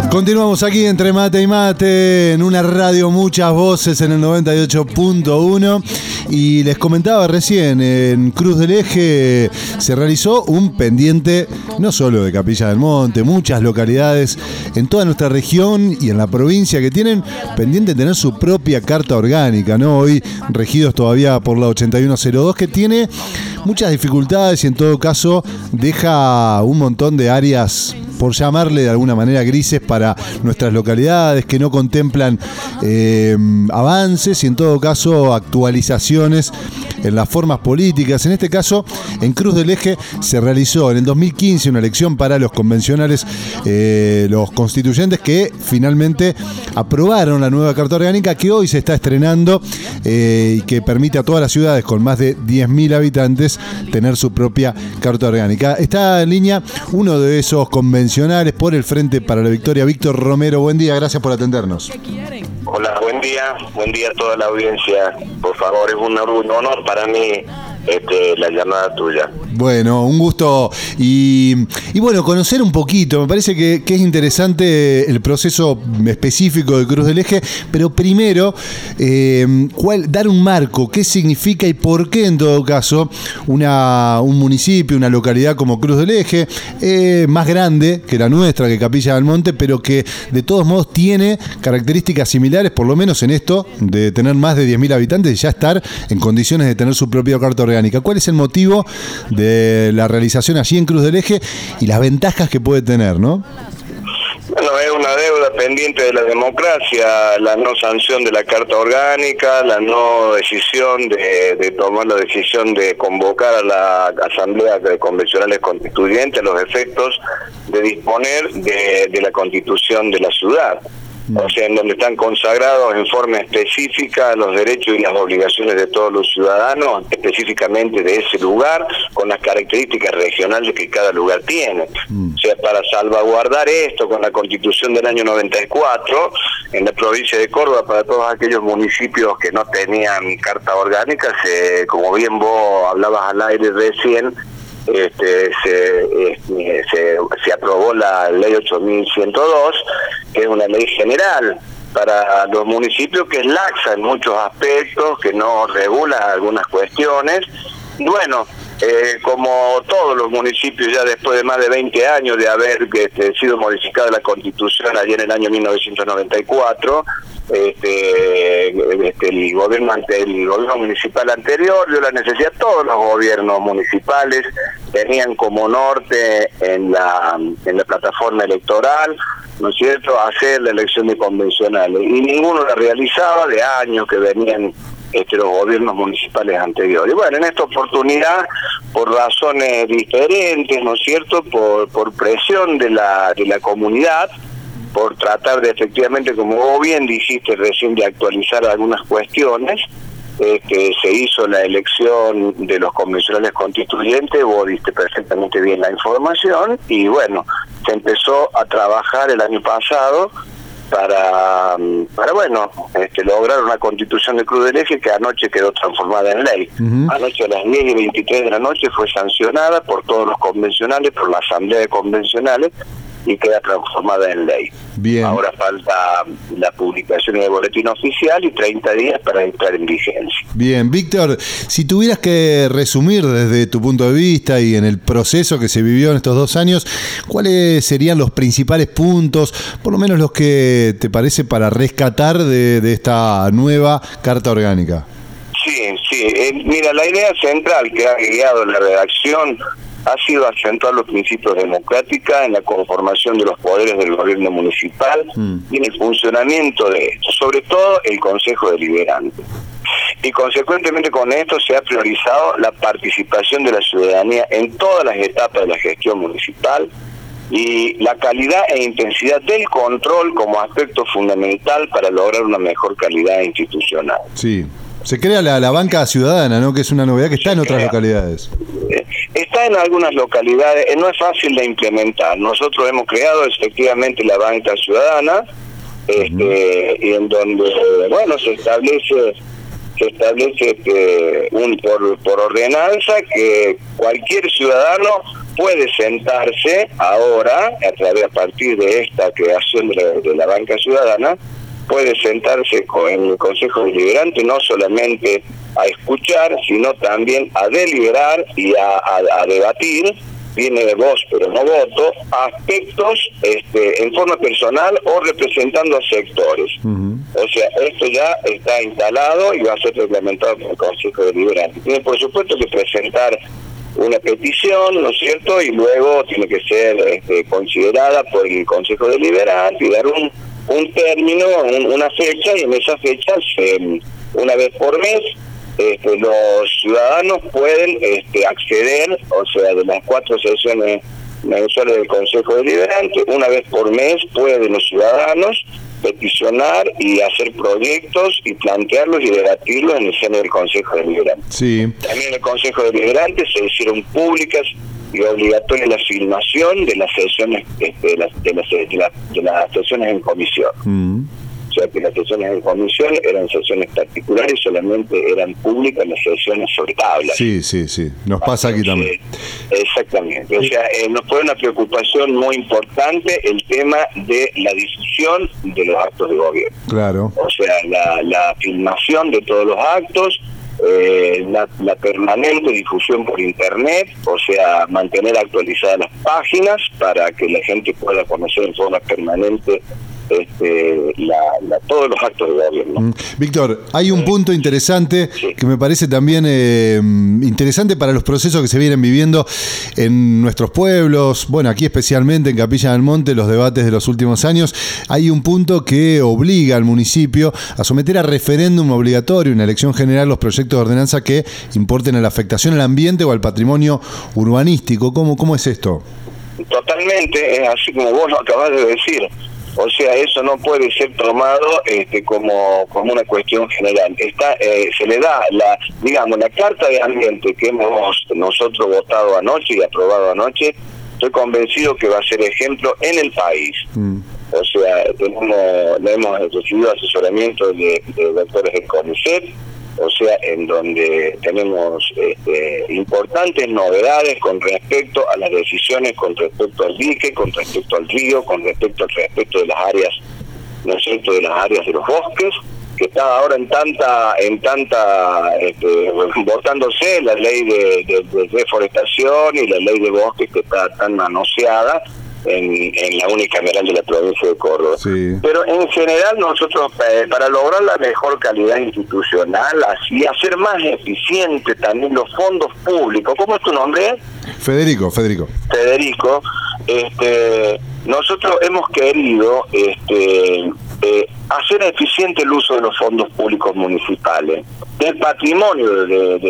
Continuamos aquí entre mate y mate en una radio muchas voces en el 98.1 y les comentaba recién, en Cruz del Eje se realizó un pendiente no solo de Capilla del Monte, muchas localidades en toda nuestra región y en la provincia que tienen pendiente de tener su propia carta orgánica, ¿no? Hoy regidos todavía por la 8102, que tiene muchas dificultades y en todo caso deja un montón de áreas, por llamarle de alguna manera, grises para nuestras localidades, que no contemplan avances y en todo caso actualizaciones en las formas políticas. En este caso, en Cruz del Eje se realizó en el 2015 una elección para los convencionales, los constituyentes, que finalmente aprobaron la nueva Carta Orgánica que hoy se está estrenando y que permite a todas las ciudades con más de 10.000 habitantes tener su propia Carta Orgánica. Está en línea uno de esos convencionales por el Frente para la Victoria, Víctor Romero. Buen día, gracias por atendernos. Hola, buen día a toda la audiencia. Por favor, es un honor para mí la llamada tuya. Bueno, un gusto y bueno, conocer un poquito, me parece que es interesante el proceso específico de Cruz del Eje, pero primero, dar un marco, qué significa y por qué en todo caso un municipio, una localidad como Cruz del Eje, más grande que la nuestra, que Capilla del Monte, pero que de todos modos tiene características similares, por lo menos en esto, de tener más de 10.000 habitantes y ya estar en condiciones de tener su propia carta orgánica. ¿Cuál es el motivo de la realización allí en Cruz del Eje y las ventajas que puede tener, no? Bueno, es una deuda pendiente de la democracia, la no sanción de la Carta Orgánica, la no decisión de tomar la decisión de convocar a la Asamblea de Convencionales Constituyentes a los efectos de disponer de la Constitución de la ciudad. O sea, en donde están consagrados en forma específica los derechos y las obligaciones de todos los ciudadanos, específicamente de ese lugar, con las características regionales que cada lugar tiene. O sea, para salvaguardar esto, con la Constitución del año 94, en la provincia de Córdoba, para todos aquellos municipios que no tenían carta orgánica, como bien vos hablabas al aire recién, se aprobó la ley 8102, que es una ley general para los municipios, que es laxa en muchos aspectos, que no regula algunas cuestiones. Y bueno, como todos los municipios, ya después de más de 20 años de haber sido modificada la Constitución allí en el año 1994, el gobierno municipal anterior dio la necesidad, todos los gobiernos municipales tenían como norte en la plataforma electoral, ¿no es cierto?, hacer la elección de convencionales, y ninguno la realizaba, de años que venían los gobiernos municipales anteriores. Y bueno, en esta oportunidad, por razones diferentes, ¿no es cierto?, por presión de la comunidad, por tratar de efectivamente, como vos bien dijiste recién, de actualizar algunas cuestiones, se hizo la elección de los convencionales constituyentes, vos diste perfectamente bien la información, y bueno, se empezó a trabajar el año pasado para lograr una constitución de Cruz del Eje que anoche quedó transformada en ley. Anoche a las 10:23 de la noche fue sancionada por todos los convencionales, por la Asamblea de Convencionales, y queda transformada en ley. Bien. Ahora falta la publicación en el boletín oficial y 30 días para entrar en vigencia. Bien, Víctor, si tuvieras que resumir desde tu punto de vista y en el proceso que se vivió en estos 2 años, ¿cuáles serían los principales puntos, por lo menos los que te parece para rescatar de esta nueva Carta Orgánica? Sí. Mira, la idea central que ha guiado la redacción ha sido acentuar los principios democráticos en la conformación de los poderes del gobierno municipal y en el funcionamiento de esto, sobre todo el Consejo Deliberante. Y consecuentemente con esto se ha priorizado la participación de la ciudadanía en todas las etapas de la gestión municipal y la calidad e intensidad del control como aspecto fundamental para lograr una mejor calidad institucional. Sí. Se crea la banca ciudadana, ¿no?, que es una novedad que está en otras localidades. Está en algunas localidades, no es fácil de implementar. Nosotros hemos creado efectivamente la banca ciudadana, y en donde, bueno, se establece por ordenanza que cualquier ciudadano puede sentarse ahora, a partir de esta creación de la banca ciudadana, puede sentarse en el Consejo Deliberante no solamente a escuchar, sino también a deliberar y a debatir, viene de voz pero no voto, aspectos en forma personal o representando a sectores. O sea, esto ya está instalado y va a ser reglamentado por el Consejo Deliberante. Tiene por supuesto que presentar una petición, ¿no es cierto? Y luego tiene que ser considerada por el Consejo Deliberante y dar un término, una fecha, y en esa fecha, una vez por mes, los ciudadanos pueden acceder, o sea, de las 4 sesiones mensuales del Consejo Deliberante, una vez por mes pueden los ciudadanos peticionar y hacer proyectos y plantearlos y debatirlos en el seno del Consejo Deliberante. Sí. También en el Consejo Deliberante se hicieron públicas y obligatoria la filmación de las sesiones de las sesiones en comisión. O sea que las sesiones en comisión eran sesiones particulares, solamente eran públicas las sesiones sobre tablas. Sí, nos pasa aquí también. Exactamente, o sea, nos pone una preocupación muy importante el tema de la difusión de los actos de gobierno. Claro. O sea, la filmación de todos los actos, la permanente difusión por internet, o sea, mantener actualizadas las páginas para que la gente pueda conocer en forma permanente todos los actos de gobierno. Víctor, hay un punto interesante que me parece también interesante para los procesos que se vienen viviendo en nuestros pueblos, bueno, aquí especialmente en Capilla del Monte, los debates de los últimos años. Hay un punto que obliga al municipio a someter a referéndum obligatorio, una elección general, los proyectos de ordenanza que importen a la afectación al ambiente o al patrimonio urbanístico. ¿Cómo es esto? Totalmente, es así como vos lo acabás de decir. O sea, eso no puede ser tomado como una cuestión general. Se le da la carta de ambiente que hemos nosotros votado anoche y aprobado anoche. Estoy convencido que va a ser ejemplo en el país. O sea, hemos recibido asesoramiento de doctores del CONICET, o sea, en donde tenemos importantes novedades con respecto a las decisiones, con respecto al dique, con respecto al río, con respecto al respeto de las áreas, ¿no es cierto?, de las áreas de los bosques, que está ahora en tanta votándose la ley de reforestación y la ley de bosques, que está tan manoseada en la unicameral de la provincia de Córdoba. Sí. Pero en general nosotros, para lograr la mejor calidad institucional, así hacer más eficiente también los fondos públicos. ¿Cómo es tu nombre? Federico. Nosotros hemos querido hacer eficiente el uso de los fondos públicos municipales, del patrimonio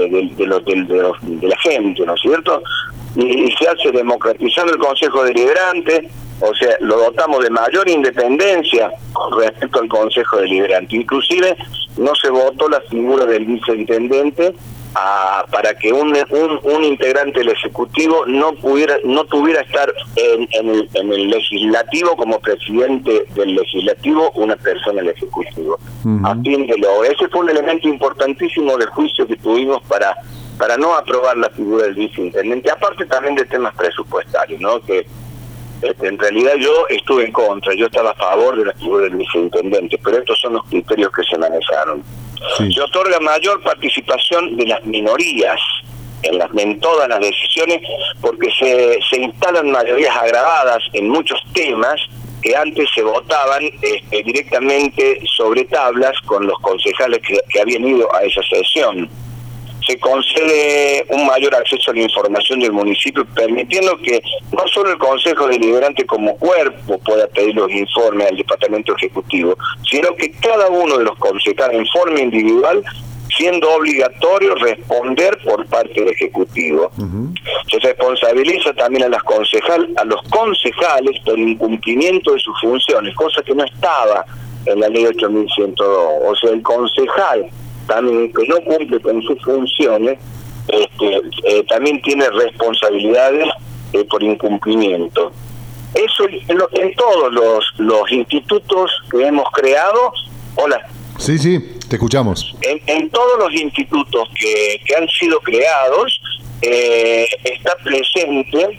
de la gente, ¿no es cierto? Y se hace democratizando el Consejo Deliberante, o sea, lo dotamos de mayor independencia con respecto al Consejo Deliberante. Inclusive no se votó la figura del viceintendente para que un integrante del Ejecutivo no tuviera estar en el Legislativo como presidente del Legislativo una persona del Ejecutivo. A fin de ese fue un elemento importantísimo del juicio que tuvimos para no aprobar la figura del viceintendente, aparte también de temas presupuestarios, ¿no? Que en realidad yo estuve en contra, yo estaba a favor de la figura del viceintendente, pero estos son los criterios que se manejaron. Sí. Se otorga mayor participación de las minorías en todas las decisiones, porque se instalan mayorías agravadas en muchos temas que antes se votaban directamente sobre tablas con los concejales que habían ido a esa sesión. Se concede un mayor acceso a la información del municipio, permitiendo que no solo el Consejo Deliberante como cuerpo pueda pedir los informes al Departamento Ejecutivo, sino que cada uno de los concejales en forma individual, siendo obligatorio responder por parte del Ejecutivo. Se responsabiliza también a los concejales por incumplimiento de sus funciones, cosa que no estaba en la ley 8102. O sea, el concejal también que no cumple con sus funciones, también tiene responsabilidades por incumplimiento. Eso en todos los institutos que hemos creado. Hola. Sí, te escuchamos. En todos los institutos que han sido creados está presente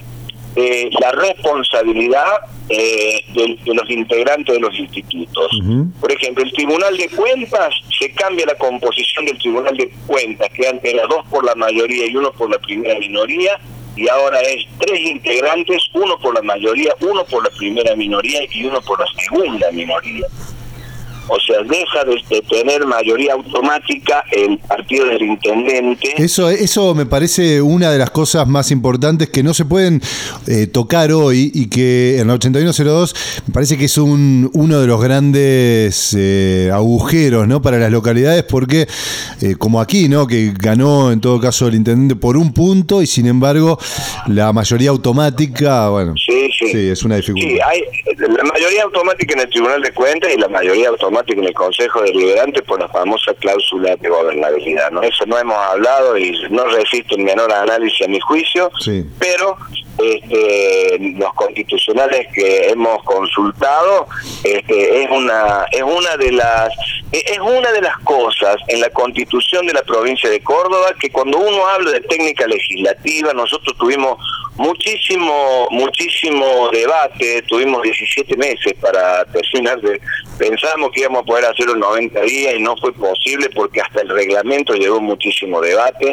la responsabilidad de los integrantes de los institutos. Por ejemplo, el Tribunal de Cuentas, se cambia la composición del Tribunal de Cuentas, que antes era 2 por la mayoría y 1 por la primera minoría, y ahora es 3 integrantes, 1 por la mayoría, 1 por la primera minoría y 1 por la segunda minoría. O sea, deja de tener mayoría automática el partido del intendente. Eso me parece una de las cosas más importantes que no se pueden tocar hoy, y que en la 8102 me parece que es uno de los grandes agujeros, ¿no?, para las localidades, porque como aquí, ¿no?, que ganó en todo caso el intendente por 1 punto, y sin embargo la mayoría automática, bueno, sí, es una dificultad. Sí, hay la mayoría automática en el Tribunal de Cuentas y la mayoría automática en el Consejo Deliberante por la famosa cláusula de gobernabilidad, ¿no? Eso no hemos hablado y no resiste el menor análisis a mi juicio, pero los constitucionales que hemos consultado, es una de las cosas en la Constitución de la provincia de Córdoba, que cuando uno habla de técnica legislativa, nosotros tuvimos muchísimo debate, tuvimos 17 meses para terminar pensábamos que íbamos a poder hacerlo en 90 días y no fue posible porque hasta el reglamento llevó muchísimo debate.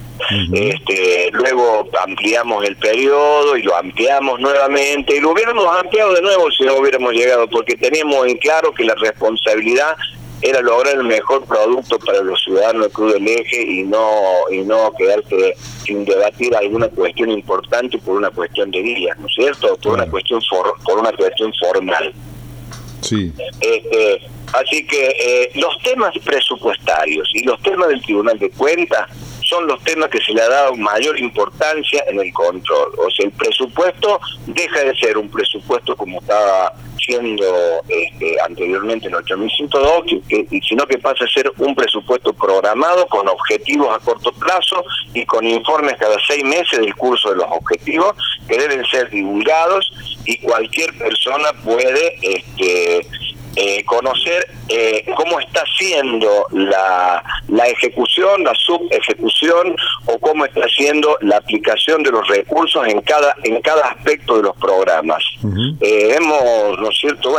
Luego ampliamos el periodo y lo ampliamos nuevamente, y lo hubiéramos ampliado de nuevo si no hubiéramos llegado, porque teníamos en claro que la responsabilidad era lograr el mejor producto para los ciudadanos de Cruz del Eje y no quedarse sin debatir alguna cuestión importante por una cuestión de días, ¿no es cierto? Por una cuestión formal. Sí. Así que los temas presupuestarios y los temas del Tribunal de Cuentas son los temas que se le ha dado mayor importancia en el control. O sea, el presupuesto deja de ser un presupuesto como estaba siendo anteriormente en 8102, sino que pasa a ser un presupuesto programado con objetivos a corto plazo y con informes cada 6 meses del curso de los objetivos que deben ser divulgados, y cualquier persona puede conocer cómo está siendo la ejecución, la subejecución, o cómo está siendo la aplicación de los recursos en cada aspecto de los programas. Hemos, ¿no es cierto?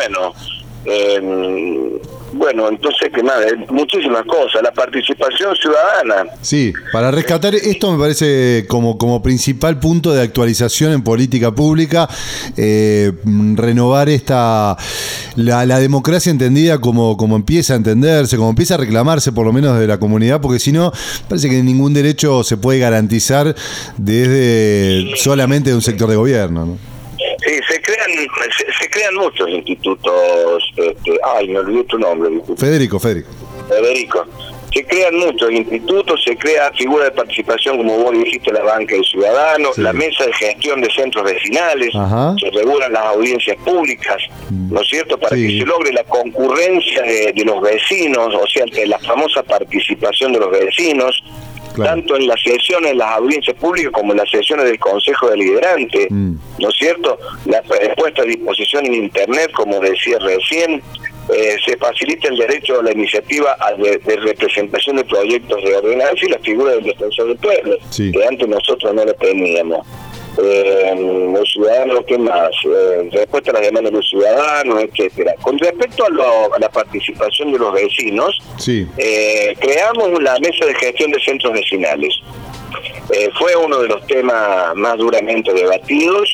Bueno, entonces, ¿qué más? Muchísimas cosas. La participación ciudadana. Sí, para rescatar esto me parece como principal punto de actualización en política pública, renovar la democracia entendida como empieza a entenderse, como empieza a reclamarse por lo menos de la comunidad, porque si no, parece que ningún derecho se puede garantizar desde solamente de un sector de gobierno, ¿no? Sí, se crean muchos institutos. Me olvidé tu nombre. Federico. Se crean muchos institutos, se crea figura de participación, como vos dijiste, la banca del ciudadano, la mesa de gestión de centros vecinales, se regulan las audiencias públicas, ¿no es cierto?, para que se logre la concurrencia de los vecinos, o sea, la famosa participación de los vecinos. Tanto en las sesiones, en las audiencias públicas, como en las sesiones del Consejo Deliberante, ¿no es cierto? La puesta a disposición en Internet, como decía recién, se facilita el derecho a la iniciativa de representación de proyectos de ordenanza y la figura del defensor del pueblo, que antes nosotros no la teníamos. Los ciudadanos, ¿qué más? Respuesta a las demandas de los ciudadanos, etcétera. Con respecto a la participación de los vecinos, creamos la mesa de gestión de centros vecinales. Fue uno de los temas más duramente debatidos.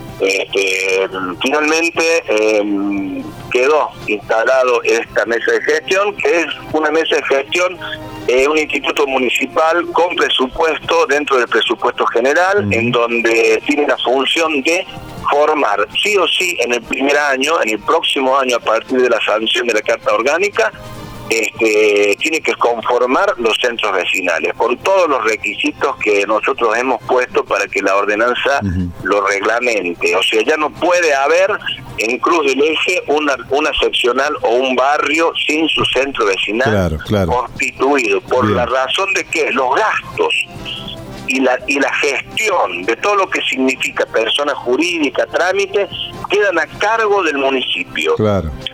Finalmente quedó instalado esta mesa de gestión, que es una mesa de gestión, un instituto municipal con presupuesto dentro del presupuesto general, en donde tiene la función de formar sí o sí en el primer año, en el próximo año, a partir de la sanción de la Carta Orgánica, tiene que conformar los centros vecinales con todos los requisitos que nosotros hemos puesto para que la ordenanza lo reglamente. O sea, ya no puede haber en Cruz del Eje una seccional o un barrio sin su centro vecinal constituido, por la razón de que los gastos y la gestión de todo lo que significa persona jurídica, trámite, quedan a cargo del municipio.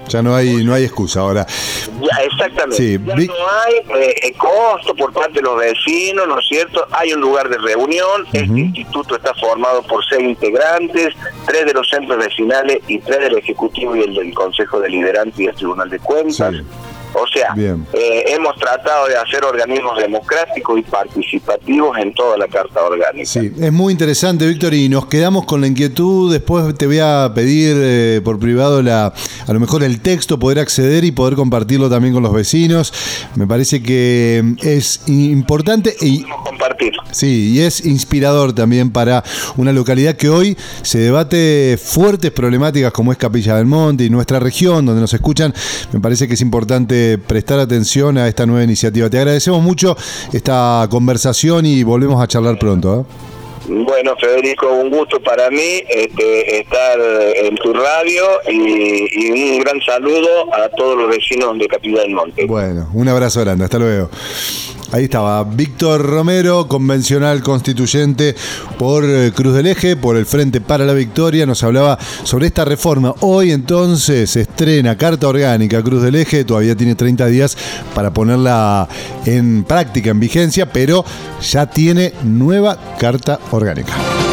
Ya no hay excusa ahora. Ya, exactamente. Sí, ya no hay costo por parte de los vecinos, ¿no es cierto? Hay un lugar de reunión. Este instituto está formado por 6 integrantes, 3 de los centros vecinales y 3 del Ejecutivo y el del Consejo Deliberante y el Tribunal de Cuentas. Sí. O sea, hemos tratado de hacer organismos democráticos y participativos en toda la Carta Orgánica. Sí, es muy interesante, Víctor, y nos quedamos con la inquietud. Después te voy a pedir por privado a lo mejor el texto, poder acceder y poder compartirlo también con los vecinos. Me parece que es importante y compartir. Sí, y es inspirador también para una localidad que hoy se debate fuertes problemáticas como es Capilla del Monte y nuestra región, donde nos escuchan. Me parece que es importante prestar atención a esta nueva iniciativa. Te agradecemos mucho esta conversación y volvemos a charlar pronto. Bueno, Federico, un gusto para mí estar en tu radio y un gran saludo a todos los vecinos de Capilla del Monte. Bueno, un abrazo grande, hasta luego. Ahí estaba Víctor Romero, convencional constituyente por Cruz del Eje, por el Frente para la Victoria. Nos hablaba sobre esta reforma. Hoy entonces se estrena Carta Orgánica Cruz del Eje. Todavía tiene 30 días para ponerla en práctica, en vigencia, pero ya tiene nueva Carta Orgánica.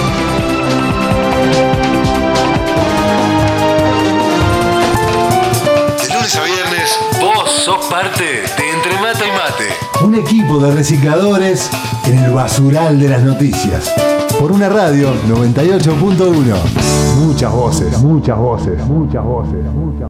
De lunes a viernes, vos sos parte de Entre Mate y Mate. Un equipo de recicladores en el basural de las noticias. Por una radio 98.1. Muchas voces, muchas voces, muchas voces, muchas voces.